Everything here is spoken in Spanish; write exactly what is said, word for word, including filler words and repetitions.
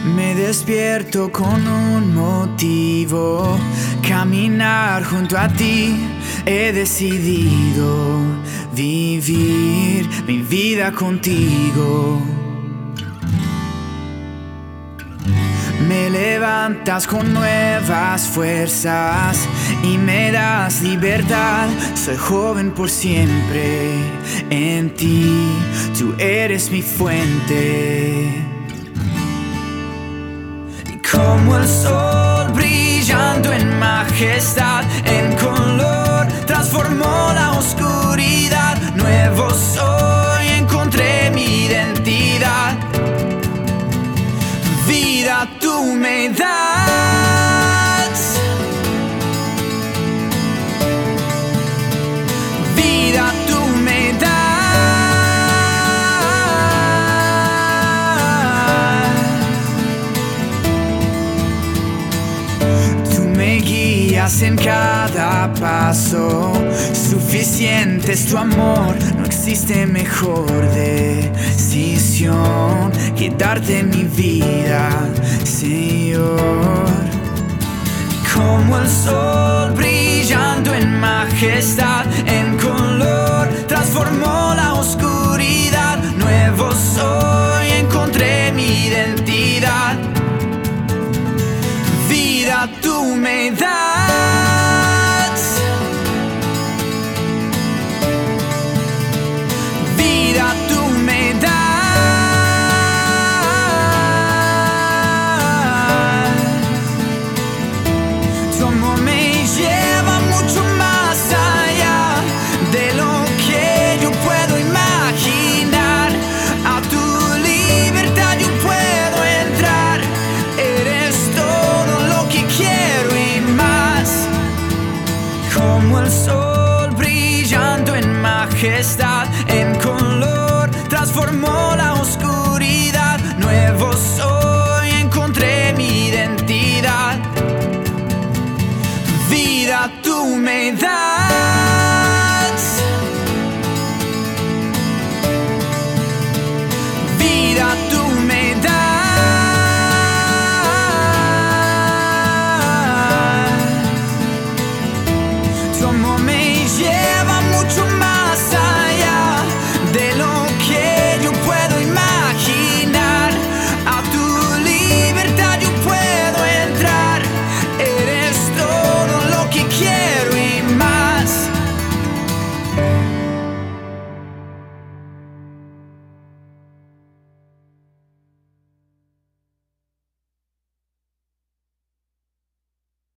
Me despierto con un motivo, caminar junto a ti. He decidido vivir mi vida contigo. Me levantas con nuevas fuerzas y me das libertad. Soy joven por siempre en ti, tú eres mi fuente. Como el sol brillando en majestad, en color transformó la oscuridad. Nuevo soy, encontré mi identidad. Vida tú me das, vida tú me das. Tú me guías en cada paso, suficiente es tu amor. No existe mejor decisión que darte mi vida, Señor. Como el sol brillando en majestad, en color transformó la oscuridad. Nuevo soy, encontré mi identidad. Vida tú